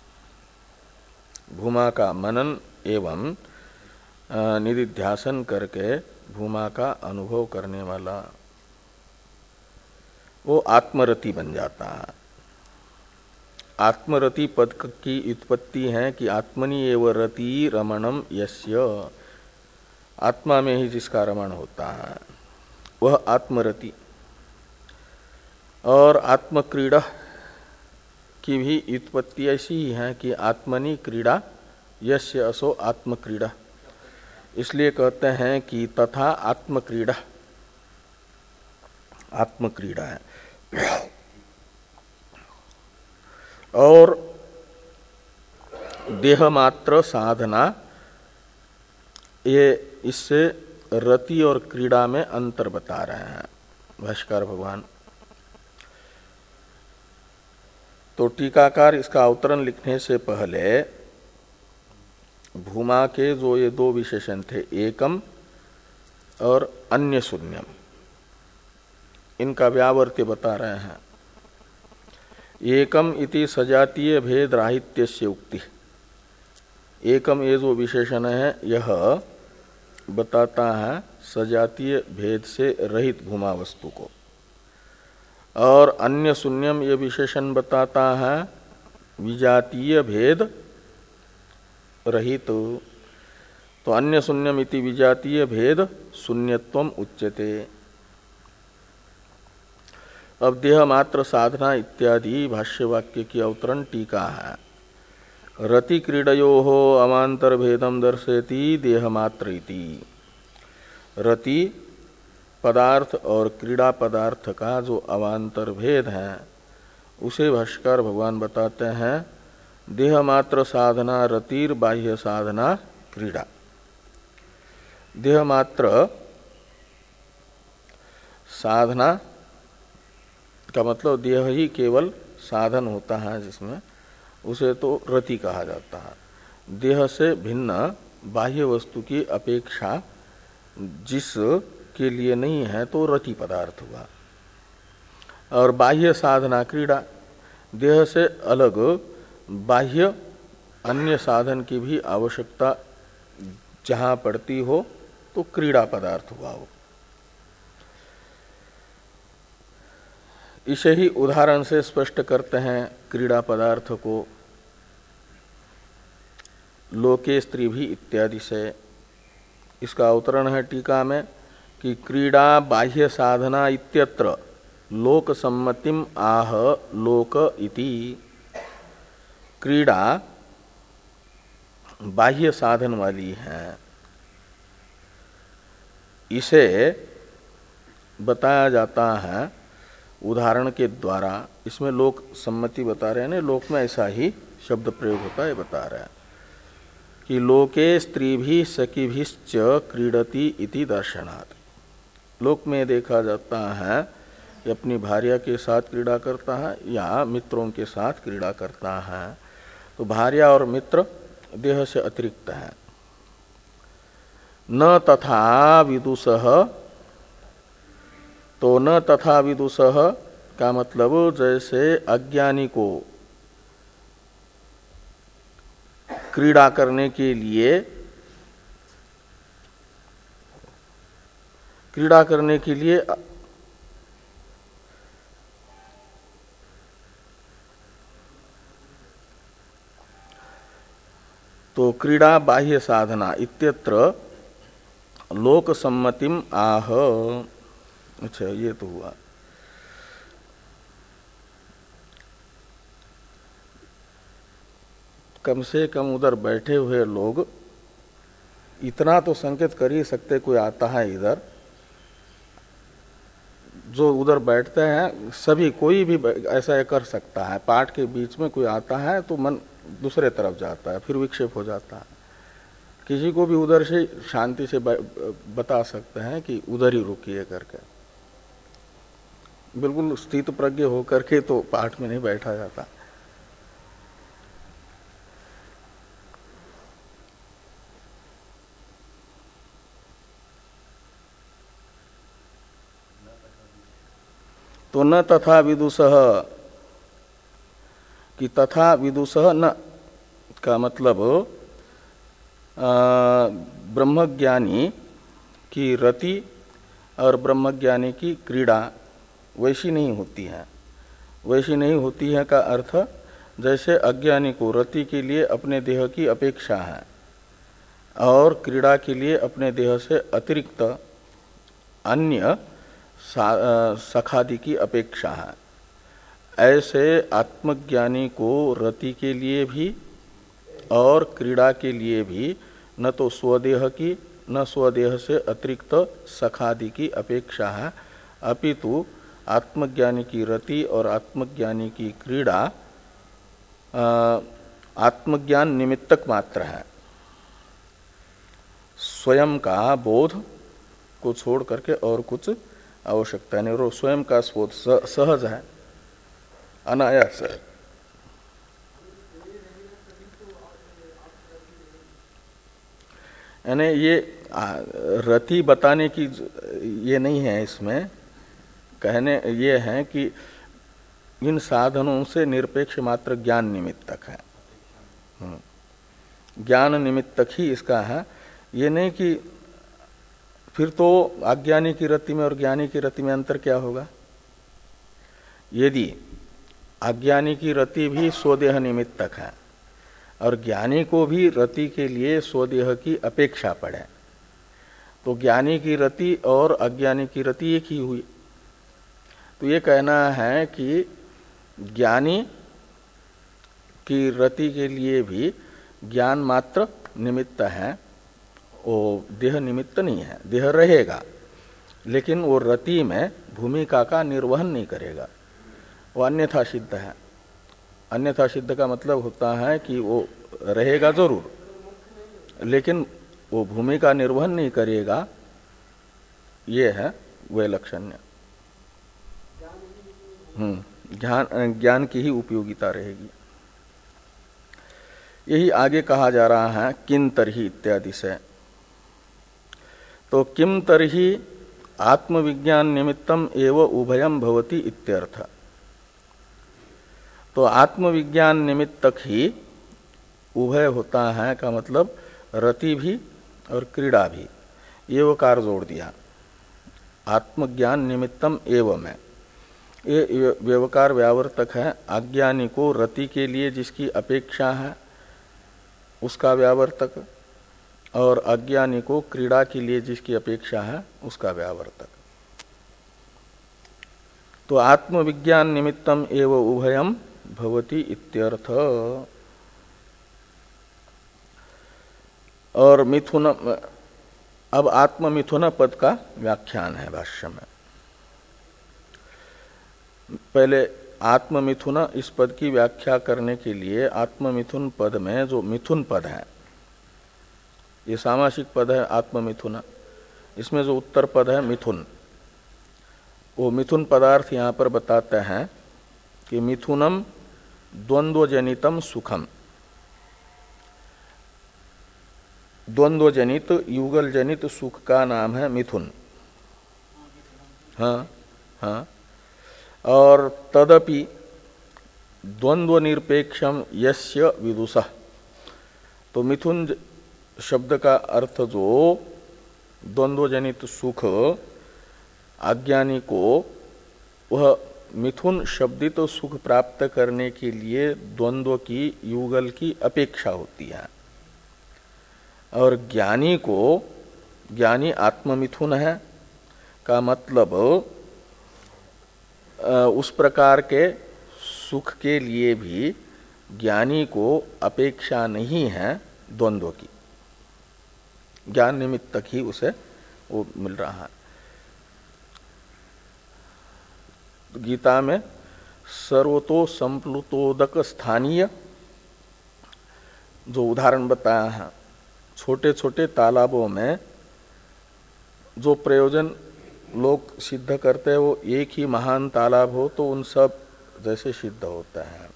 भूमा का मनन एवं निधिध्यासन करके भूमा का अनुभव करने वाला वो आत्मरति बन जाता है। आत्मरति पद की उत्पत्ति है कि आत्मनि एव रति रमणम यस्य, आत्मा में ही जिसका रमण होता है वह आत्मरति। और आत्मक्रीड़ा की भी उत्पत्ति ऐसी ही है कि आत्मनि क्रीड़ा यस्य असो आत्मक्रीड़ा, इसलिए कहते हैं कि तथा आत्मक्रीड़ा, आत्मक्रीड़ा है। और देहमात्र साधना, ये इससे रति और क्रीड़ा में अंतर बता रहे हैं भाष्यकार भगवान। तो टीकाकार इसका अवतरण लिखने से पहले भूमा के जो ये दो विशेषण थे, एकम और अन्य शून्यम, इनका व्यावर्त्य बता रहे हैं। एकम इति सजातीय भेद राहित्यस्य उक्ति, एकम ये जो विशेषण है यह बताता है सजातीय भेद से रहित भूमा वस्तु को, और अन्य शून्यम ये विशेषण बताता है विजातीय भेद रहित। तो अन्य शून्यम इति विजातीय भेद शून्यत्वम उच्यते। अब देह मात्र साधना इत्यादि भाष्यवाक्य की अवतरण टीका है। रति क्रीडयोः अमांतर भेदम दर्शयति देह मात्र इति। रति पदार्थ और क्रीड़ा पदार्थ का जो अवांतर भेद है उसे भाष्यकार भगवान बताते हैं देह मात्र साधना रतिर बाह्य साधना क्रीड़ा। देह मात्र साधना का मतलब देह ही केवल साधन होता है जिसमें, उसे तो रति कहा जाता है। देह से भिन्न बाह्य वस्तु की अपेक्षा जिस के लिए नहीं है तो रति पदार्थ हुआ। और बाह्य साधना क्रीड़ा, देह से अलग बाह्य अन्य साधन की भी आवश्यकता जहाँ पड़ती हो तो क्रीड़ा पदार्थ हुआ हो। इसे ही उदाहरण से स्पष्ट करते हैं क्रीड़ा पदार्थ को लोके स्त्री भी इत्यादि से। इसका अवतरण है टीका में कि क्रीड़ा बाह्य साधना इत्यत्र लोक सम्मतिम आह लोक इति। क्रीड़ा बाह्य साधन वाली है, इसे बताया जाता है उदाहरण के द्वारा। इसमें लोक सम्मति बता रहे हैं, लोक में ऐसा ही शब्द प्रयोग होता है, बता रहा है कि लोके स्त्री भी सखीभिश्च क्रीडति इति दर्शनात्। लोक में देखा जाता है कि अपनी भार्या के साथ क्रीड़ा करता है या मित्रों के साथ क्रीड़ा करता है। तो भार्या और मित्र देह से अतिरिक्त है। न तथा विदुषः, तो न तथा विदुषः का मतलब जैसे अज्ञानी को क्रीड़ा करने के लिए क्रीड़ा करने के लिए तो क्रीड़ा बाह्य साधना इत्यत्र लोक सम्मतिम आह। अच्छा, ये तो हुआ। कम से कम उधर बैठे हुए लोग इतना तो संकेत कर ही सकते कोई आता है इधर जो उधर बैठते हैं सभी, कोई भी ऐसा कर सकता है। पाठ के बीच में कोई आता है तो मन दूसरे तरफ जाता है, फिर विक्षेप हो जाता है। किसी को भी उधर से शांति से बता सकते हैं कि उधर ही रुकिए करके, बिल्कुल स्थित प्रज्ञ होकर के तो पाठ में नहीं बैठा जाता। तो न तथा विदुषः कि तथा विदुषः न का मतलब ब्रह्मज्ञानी की रति और ब्रह्मज्ञानी की क्रीड़ा वैसी नहीं होती है। वैसी नहीं होती है का अर्थ जैसे अज्ञानी को रति के लिए अपने देह की अपेक्षा है और क्रीड़ा के लिए अपने देह से अतिरिक्त अन्य सखादि की अपेक्षा है, ऐसे आत्मज्ञानी को रति के लिए भी और क्रीड़ा के लिए भी न तो स्वदेह की न स्वदेह से अतिरिक्त सखादि की अपेक्षा है, अपितु आत्मज्ञानी की रति और आत्मज्ञानी की क्रीड़ा आत्मज्ञान निमित्तक मात्र है। स्वयं का बोध को छोड़ करके और कुछ आवश्यकता नहीं, और स्वयं का बोध सहज है, अनायास है। यानी ये रति बताने की ये नहीं है, इसमें कहने ये है कि इन साधनों से निरपेक्ष मात्र ज्ञान निमित्तक है, ज्ञान निमित्तक ही इसका है। ये नहीं कि फिर तो अज्ञानी की रति में और ज्ञानी की रति में अंतर क्या होगा। यदि अज्ञानी की रति भी स्वदेह निमित्तक है और ज्ञानी को भी रति के लिए स्वदेह की अपेक्षा पड़े, तो ज्ञानी की रति और अज्ञानी की रति एक ही हुई। तो ये कहना है कि ज्ञानी की रति के लिए भी ज्ञान मात्र निमित्त है, वो देह निमित्त नहीं है। देह रहेगा लेकिन वो रति में भूमिका का निर्वहन नहीं करेगा, वो अन्यथा सिद्ध है। अन्यथा सिद्ध का मतलब होता है कि वो रहेगा जरूर लेकिन वो भूमिका निर्वहन नहीं करेगा, ये है वैलक्षण्य। हम्म ज्ञान ज्ञान की ही उपयोगिता रहेगी। यही आगे कहा जा रहा है किन तरही इत्यादि से। तो किम तरही आत्मविज्ञान निमित्तम एव उभयम भवति इत्यर्थ। तो आत्मविज्ञान निमित्तक ही उभय होता है का मतलब रति भी और क्रीड़ा भी, ये वो कार जोड़ दिया। आत्मज्ञान निमित्तम एव में ये व्यवकार व्यावर्तक है। अज्ञानी को रति के लिए जिसकी अपेक्षा है उसका व्यावर्तक, और अज्ञानी को क्रीड़ा के लिए जिसकी अपेक्षा है उसका व्यावर्तक। तो आत्मविज्ञान निमित्तम एव उभयम भवति इत्यर्थ। और मिथुन, अब आत्ममिथुन पद का व्याख्यान है भाष्य में। पहले आत्ममिथुन इस पद की व्याख्या करने के लिए आत्ममिथुन पद में जो मिथुन पद है, ये सामासिक पद है आत्ममिथुन, इसमें जो उत्तर पद है मिथुन, वो मिथुन पदार्थ यहाँ पर बताते हैं कि मिथुनम द्वंद्वजनितम सुखम। द्वंद्वजनित युगल जनित सुख का नाम है मिथुन। हाँ हाँ। और तदपि द्वंद्व निरपेक्षम यस्य विदुषः। तो मिथुन शब्द का अर्थ जो द्वंद्वजनित सुख अज्ञानी को वह मिथुन शब्दित सुख प्राप्त करने के लिए द्वंद्व की युगल की अपेक्षा होती है, और ज्ञानी को, ज्ञानी आत्ममिथुन है का मतलब उस प्रकार के सुख के लिए भी ज्ञानी को अपेक्षा नहीं है द्वंद्व की, ज्ञान निमित्त तक ही उसे वो मिल रहा है। गीता में सर्वतो संप्लुतोदक स्थानीय जो उदाहरण बताया है, छोटे छोटे तालाबों में जो प्रयोजन लोग सिद्ध करते हैं वो एक ही महान तालाब हो तो उन सब जैसे सिद्ध होता है।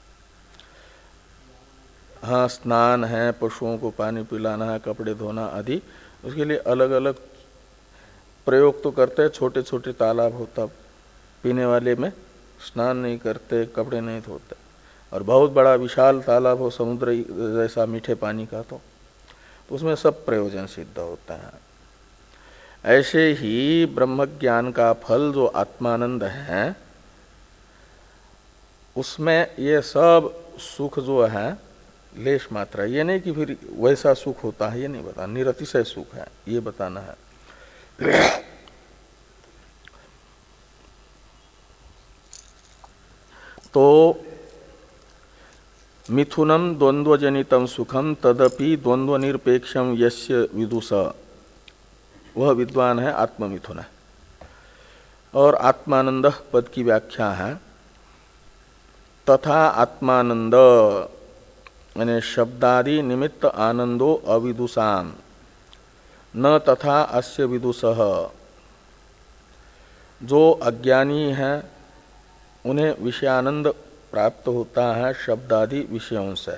हाँ, स्नान है, पशुओं को पानी पिलाना है, कपड़े धोना आदि, उसके लिए अलग अलग प्रयोग तो करते हैं। छोटे छोटे तालाब हो तब पीने वाले में स्नान नहीं करते, कपड़े नहीं धोते। और बहुत बड़ा विशाल तालाब हो समुद्र जैसा मीठे पानी का तो उसमें सब प्रयोजन सिद्ध होता है। ऐसे ही ब्रह्म ज्ञान का फल जो आत्मानंद है उसमें ये सब सुख जो है लेश मात्रा, ये नहीं कि फिर वैसा सुख होता है, ये नहीं बता, निरतिशय सुख है ये बताना है। तो मिथुनम द्वंद्वजनितम सुखम तदपि द्वंद्व निरपेक्षम यस्य विदुष, वह विद्वान है आत्ममिथुन है। और आत्मानंद पद की व्याख्या है तथा आत्मानंद यानी शब्दादि निमित्त आनंदो अविदुषाम न तथा अस्य विदुषः, जो अज्ञानी है उन्हें विषयानंद प्राप्त होता है शब्दादि विषयों से।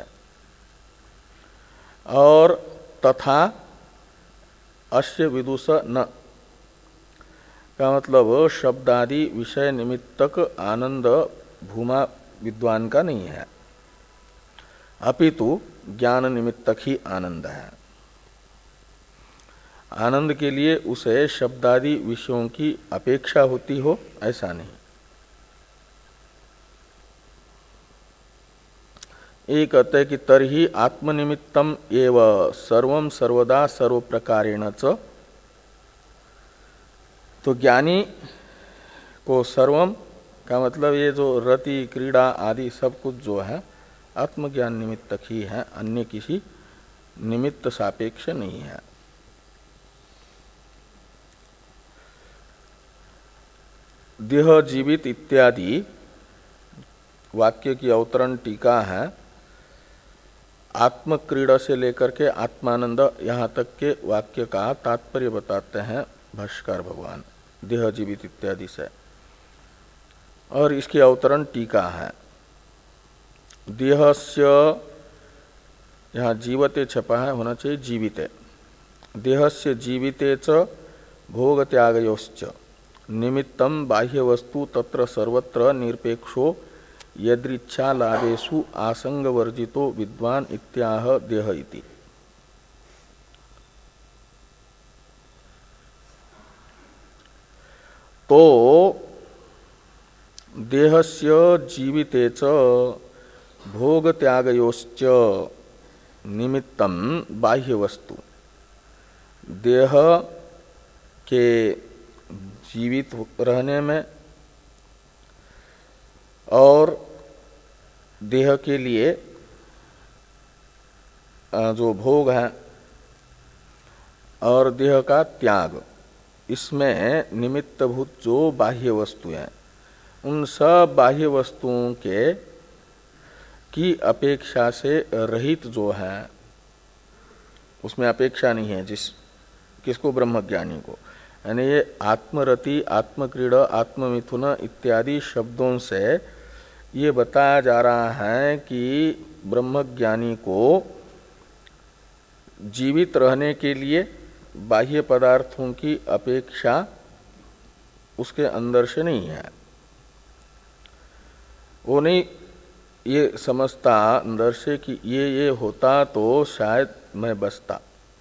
और तथा अस्य विदुष न का मतलब शब्दादि विषय निमित्तक आनंद भूमा विद्वान का नहीं है, अपितु ज्ञान निमित्तक ही आनंद है। आनंद के लिए उसे शब्दादि विषयों की अपेक्षा होती हो ऐसा नहीं। ये कहते हैं कि तरही आत्मनिमित्तम एव सर्वम सर्वदा सर्व प्रकारेण च, तो ज्ञानी को सर्वम का मतलब ये जो रति क्रीड़ा आदि सब कुछ जो है आत्मज्ञान निमित्तक ही है, अन्य किसी निमित्त सापेक्ष नहीं है। देह जीवित इत्यादि वाक्य की अवतरण टीका है। आत्मक्रीड़ा से लेकर के आत्मानंद यहाँ तक के वाक्य का तात्पर्य बताते हैं भाष्यकार भगवान देह जीवित इत्यादि से। और इसकी अवतरण टीका है। देहस्य, यहाँ जीवते छपा है, होना चाहिए जीविते। देहस्य जीविते च भोग त्यागयोश्च निमित्तम बाह्य वस्तु तत्र सर्वत्र निरपेक्षो यदृच्छा लाभेषु आसंग वर्जितो विद्वान इत्याह देह इति। तो देहस्य जीविते च भोग त्यागयोश्च निमित्तम बाह्य वस्तु, देह के जीवित रहने में और देह के लिए जो भोग है और देह का त्याग, इसमें निमित्तभूत जो बाह्य वस्तु है उन सब बाह्य वस्तुओं के की अपेक्षा से रहित जो है, उसमें अपेक्षा नहीं है। जिस किसको? ब्रह्मज्ञानी को। यानी ये आत्मरति, आत्मक्रीड़ा, आत्ममिथुन इत्यादि शब्दों से ये बताया जा रहा है कि ब्रह्मज्ञानी को जीवित रहने के लिए बाह्य पदार्थों की अपेक्षा उसके अंदर से नहीं है। वो नहीं ये समझता अंदर से कि ये ये होता तो शायद मैं बचता,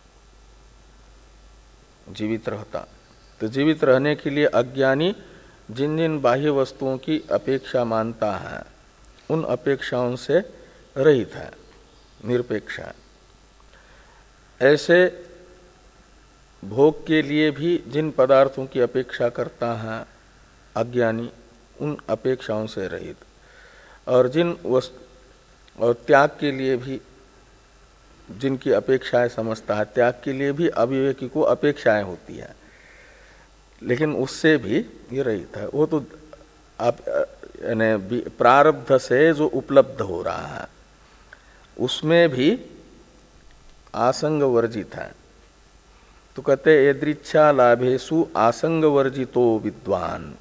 जीवित रहता। तो जीवित रहने के लिए अज्ञानी जिन जिन बाह्य वस्तुओं की अपेक्षा मानता है उन अपेक्षाओं से रहित है, निरपेक्ष है। ऐसे भोग के लिए भी जिन पदार्थों की अपेक्षा करता है अज्ञानी, उन अपेक्षाओं से रहित। और जिन वस्तु और त्याग के लिए भी जिनकी अपेक्षाएं समझता है, त्याग के लिए भी अविवेकी को अपेक्षाएं होती है, लेकिन उससे भी ये रहित है। वो तो आप यानी प्रारब्ध से जो उपलब्ध हो रहा है उसमें भी आसंग वर्जित है। तो कहते यदृच्छा लाभेषु आसंग वर्जितो विद्वान।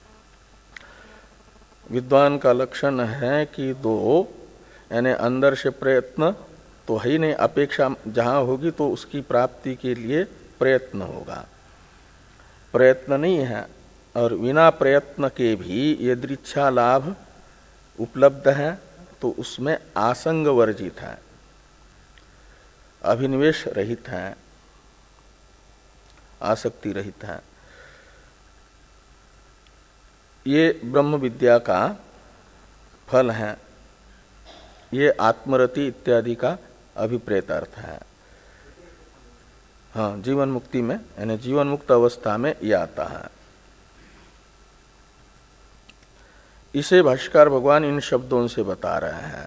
विद्वान का लक्षण है कि दो यानी अंदर से प्रयत्न तो है ही नहीं, अपेक्षा जहां होगी तो उसकी प्राप्ति के लिए प्रयत्न होगा, प्रयत्न नहीं है। और बिना प्रयत्न के भी यदृच्छा लाभ उपलब्ध है तो उसमें आसंग वर्जित है, अभिनिवेश रहित है, आसक्ति रहित है। ये ब्रह्म विद्या का फल है, ये आत्मरति इत्यादि का अभिप्रेत अर्थ है। हाँ, जीवन मुक्ति में यानी जीवन मुक्त अवस्था में यह आता है। इसे भाष्यकार भगवान इन शब्दों से बता रहे हैं।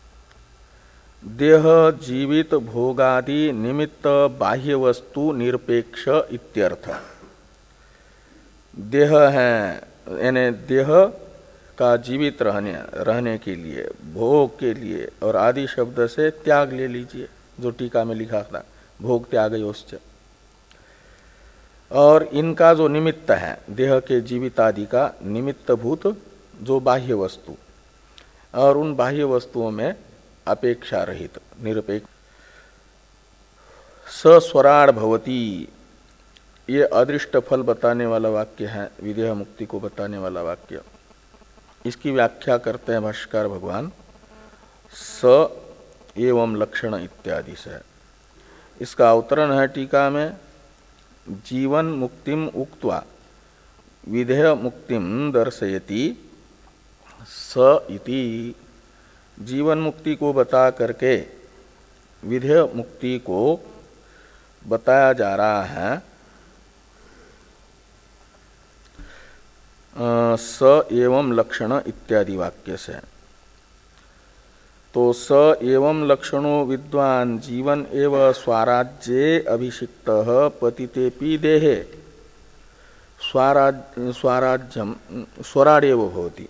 देह जीवित भोगादि निमित्त बाह्य वस्तु निरपेक्ष इत्यर्थ। देह है यानी देह का जीवित रहने रहने के लिए, भोग के लिए, और आदि शब्द से त्याग ले लीजिए जो टीका में लिखा था, भोग त्यागयोश्च। और इनका जो निमित्त है देह के जीवित आदि का निमित्त भूत जो बाह्य वस्तु, और उन बाह्य वस्तुओं में अपेक्षा रहित निरपेक्ष। सस्वराड भवती, ये अदृष्ट फल बताने वाला वाक्य है, विदेह मुक्ति को बताने वाला वाक्य। इसकी व्याख्या करते हैं भाष्यकार भगवान स एवं लक्षण इत्यादि से। इसका अवतरण है टीका में, जीवन मुक्तिम उक्त्वा विधेय मुक्तिम दर्शयति स इति। जीवन मुक्ति को बता करके विधेय मुक्ति को बताया जा रहा है। स एवं लक्षण इत्यादि वाक्य से। तो स एवं लक्षणो विद्वान जीवन एव स्वाराज्ये अभिषिक्त पतितेपि देहे स्वाराज स्वाराज्यम स्वराडेव भवति।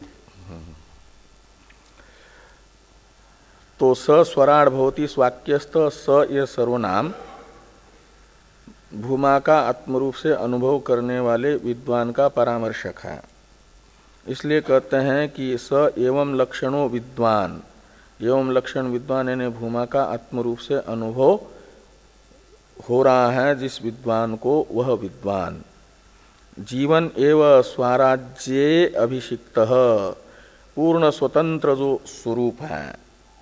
तो स स्वराड भवति स्वाक्यस्थ स ये सर्वनाम भूमा का आत्मरूप से अनुभव करने वाले विद्वान का परामर्शक है। इसलिए कहते हैं कि स एवं लक्षणों विद्वान, एवं लक्षण विद्वान यानी भूमा का आत्मरूप से अनुभव हो रहा है जिस विद्वान को, वह विद्वान जीवन एवं स्वराज्ये अभिषिक्त, पूर्ण स्वतंत्र जो स्वरूप है,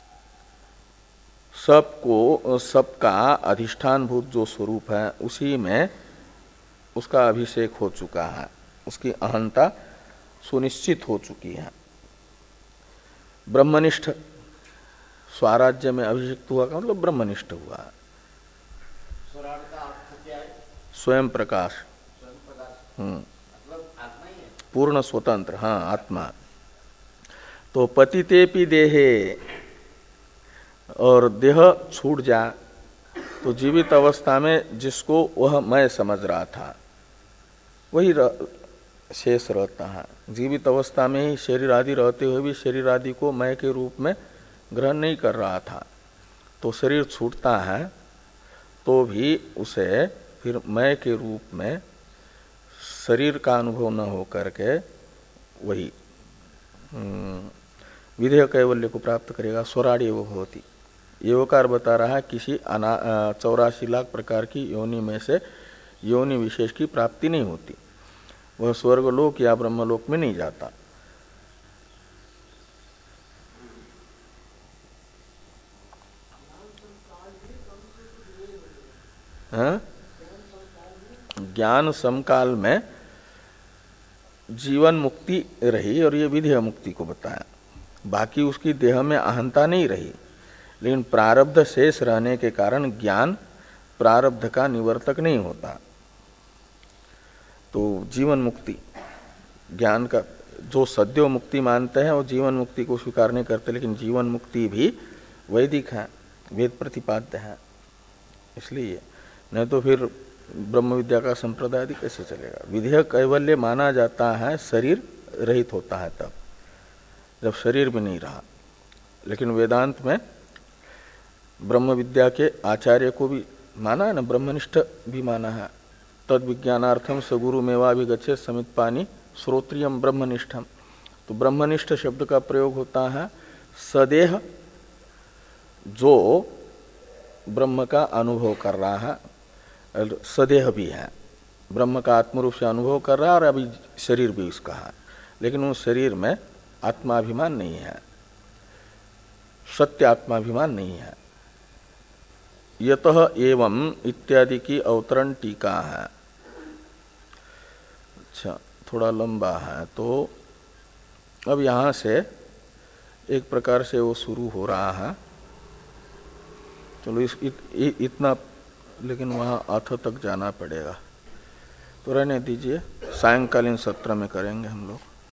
सबको सबका अधिष्ठान भूत जो स्वरूप है उसी में उसका अभिषेक हो चुका है, उसकी अहंता सुनिश्चित हो चुकी है। ब्रह्मनिष्ठ स्वराज्य में अभिषिक्त हुआ का मतलब ब्रह्मनिष्ठ हुआ। स्वराट का अर्थ क्या है? स्वयं प्रकाश, स्वयं प्रकाश हम्म, मतलब आत्मा ही है, पूर्ण स्वतंत्र, हाँ आत्मा। तो पतितेपि देहे, और देह छूट जा तो जीवित अवस्था में जिसको वह मैं समझ रहा था वही शेष रहता है। जीवित अवस्था में ही शरीर आदि रहते हुए भी शरीर आदि को मैं के रूप में ग्रहण नहीं कर रहा था। तो शरीर छूटता है तो भी उसे फिर मैं के रूप में शरीर का अनुभव न हो करके वही विधेय कैवल्य को प्राप्त करेगा। स्वराड एव भवति, एवकार बता रहा है किसी चौरासी लाख प्रकार की योनि में से योनि विशेष की प्राप्ति नहीं होती, वह स्वर्गलोक या ब्रह्मलोक में नहीं जाता। हाँ? ज्ञान समकाल में जीवन मुक्ति रही और ये विधेय मुक्ति को बताया। बाकी उसकी देह में अहंता नहीं रही, लेकिन प्रारब्ध शेष रहने के कारण ज्ञान प्रारब्ध का निवर्तक नहीं होता। तो जीवन मुक्ति ज्ञान का जो सद्यो मुक्ति मानते हैं वो जीवन मुक्ति को स्वीकार नहीं करते, लेकिन जीवन मुक्ति भी वैदिक है, वेद प्रतिपाद्य है। इसलिए नहीं तो फिर ब्रह्म विद्या का संप्रदाय कैसे चलेगा। विधेय कैवल्य माना जाता है शरीर रहित होता है तब, जब शरीर भी नहीं रहा। लेकिन वेदांत में ब्रह्म विद्या के आचार्य को भी माना है ना, ब्रह्मनिष्ठ भी माना है। तद विज्ञानार्थम स गुरु मेवा भी गच्छे समित पानी श्रोत्रियम ब्रह्मनिष्ठम। तो ब्रह्मनिष्ठ शब्द का प्रयोग होता है सदेह, जो ब्रह्म का अनुभव कर रहा है, सदेह भी है, ब्रह्म का आत्मरूप से अनुभव कर रहा है और अभी शरीर भी उसका है, लेकिन उस शरीर में आत्माभिमान नहीं है, सत्य आत्माभिमान नहीं है। यतः एवं इत्यादि की अवतरण टीका है। अच्छा, थोड़ा लंबा है, तो अब यहां से एक प्रकार से वो शुरू हो रहा है। चलो इस इत, इत, इतना, लेकिन वहां अथ तक जाना पड़ेगा, तो रहने दीजिए, सायंकालीन सत्र में करेंगे हम लोग।